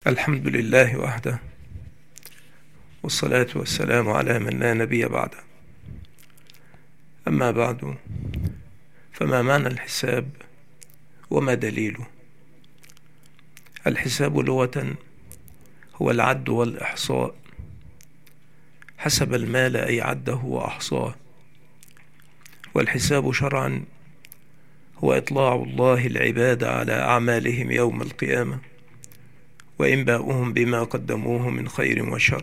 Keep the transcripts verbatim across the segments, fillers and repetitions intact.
الحمد لله وحده، والصلاة والسلام على من لا نبي بعده. أما بعد، فما معنى الحساب وما دليله؟ الحساب لغة هو العد والإحصاء، حسب المال أي عده وأحصاه. والحساب شرعا هو إطلاع الله العباد على أعمالهم يوم القيامة، وإنباؤهم بما قدموه من خير وشر.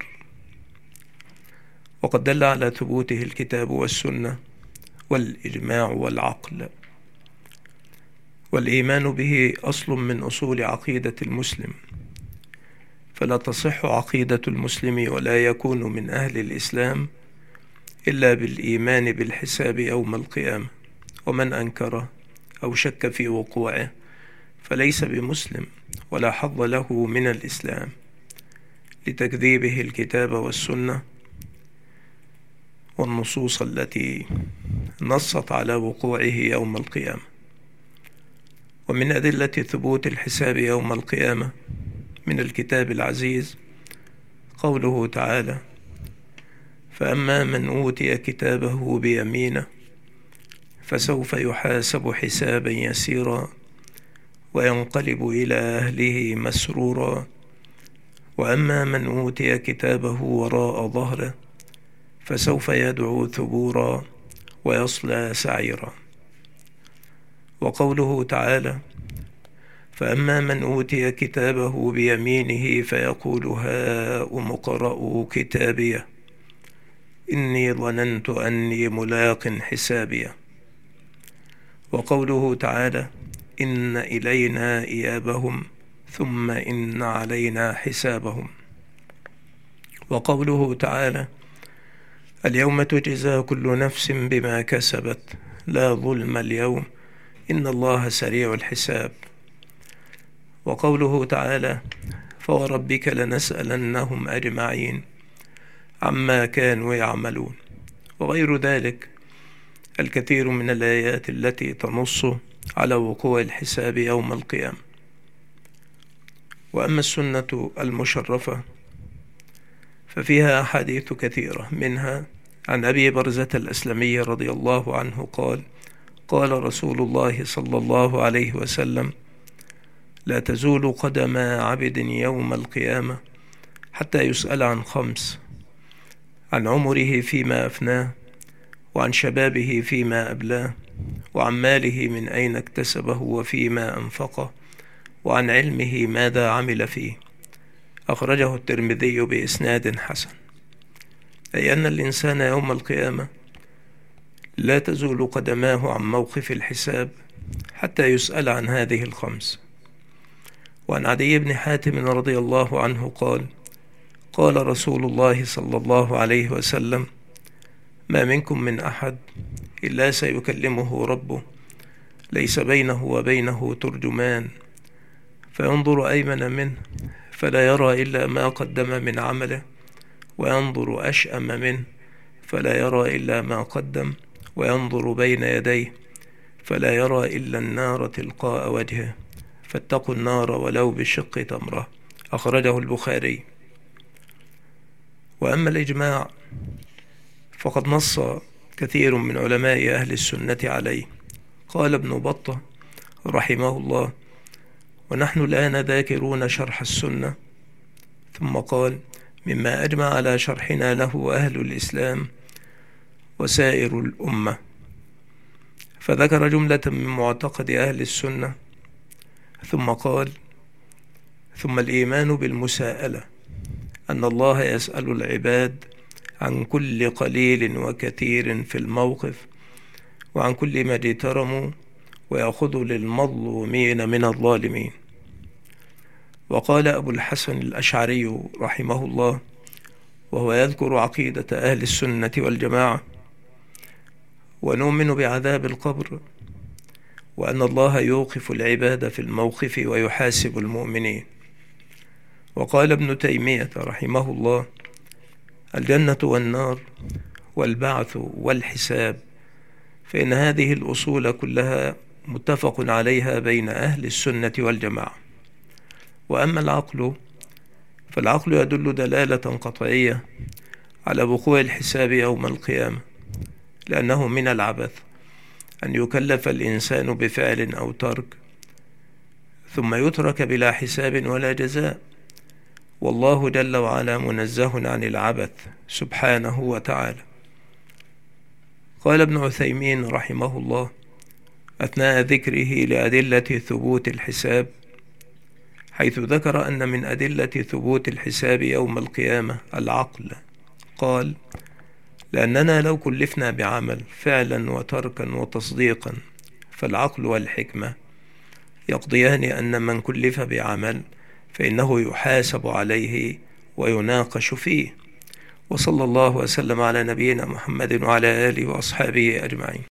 وقد دل على ثبوته الكتاب والسنة والإجماع والعقل، والإيمان به أصل من أصول عقيدة المسلم، فلا تصح عقيدة المسلم ولا يكون من أهل الإسلام إلا بالإيمان بالحساب يوم القيامة. ومن أنكر أو شك في وقوعه فليس بمسلم ولا حظ له من الإسلام، لتكذيبه الكتاب والسنة والنصوص التي نصت على وقوعه يوم القيامة. ومن أدلة ثبوت الحساب يوم القيامة من الكتاب العزيز قوله تعالى: فأما من أوتي كتابه بيمينه فسوف يحاسب حسابا يسيرا وينقلب إلى أهله مسرورا، وأما من أوتي كتابه وراء ظهره فسوف يدعو ثبورا ويصلى سعيرا. وقوله تعالى: فأما من أوتي كتابه بيمينه فيقول هاؤم اقرءوا كتابيه إني ظننت أني ملاق حسابيه. وقوله تعالى: إن إلينا إيابهم ثم إن علينا حسابهم. وقوله تعالى: اليوم تجزى كل نفس بما كسبت لا ظلم اليوم إن الله سريع الحساب. وقوله تعالى: فوربك لنسألنهم أجمعين عما كانوا يعملون. وغير ذلك الكثير من الآيات التي تنص على وقوع الحساب يوم القيامة. وأما السنة المشرفة ففيها أحاديث كثيرة، منها عن أبي برزة الأسلمي رضي الله عنه قال: قال رسول الله صلى الله عليه وسلم: لا تزول قدم عبد يوم القيامة حتى يسأل عن خمس: عن عمره فيما أفناه، وعن شبابه فيما أبلاه، وعن ماله من أين اكتسبه وفيما أنفقه، وعن علمه ماذا عمل فيه. أخرجه الترمذي بإسناد حسن. أي أن الإنسان يوم القيامة لا تزول قدماه عن موقف الحساب حتى يسأل عن هذه الخمس. وعن عدي بن حاتم رضي الله عنه قال: قال رسول الله صلى الله عليه وسلم: ما منكم من أحد إلا سيكلمه ربه ليس بينه وبينه ترجمان، فينظر أيمن منه فلا يرى إلا ما قدم من عمله، وينظر أشأم منه فلا يرى إلا ما قدم، وينظر بين يديه فلا يرى إلا النار تلقاء وجهه، فاتقوا النار ولو بشق تمرة. أخرجه البخاري. وأما الإجماع فقد نص كثير من علماء أهل السنة عليه. قال ابن بطة رحمه الله: ونحن الآن ذاكرون شرح السنة. ثم قال: مما أجمع على شرحنا له أهل الإسلام وسائر الأمة. فذكر جملة من معتقد أهل السنة، ثم قال: ثم الإيمان بالمساءلة، أن الله يسأل العباد عن كل قليل وكثير في الموقف، وعن كل ما اجترموا، ويأخذ للمظلومين من الظالمين. وقال أبو الحسن الأشعري رحمه الله وهو يذكر عقيدة أهل السنة والجماعة: ونؤمن بعذاب القبر، وأن الله يوقف العباد في الموقف ويحاسب المؤمنين. وقال ابن تيمية رحمه الله: الجنة والنار والبعث والحساب، فإن هذه الأصول كلها متفق عليها بين أهل السنة والجماعة. وأما العقل فالعقل يدل دلالة قطعية على وقوع الحساب يوم القيامة، لأنه من العبث أن يكلف الإنسان بفعل أو ترك ثم يترك بلا حساب ولا جزاء، والله جل وعلا منزه عن العبث سبحانه وتعالى. قال ابن عثيمين رحمه الله أثناء ذكره لأدلة ثبوت الحساب، حيث ذكر أن من أدلة ثبوت الحساب يوم القيامة العقل، قال: لأننا لو كلفنا بعمل فعلا وتركا وتصديقا فالعقل والحكمة يقضيان أن من كلف بعمل فإنه يحاسب عليه ويناقش فيه. وصلى الله وسلم على نبينا محمد وعلى آله وأصحابه أجمعين.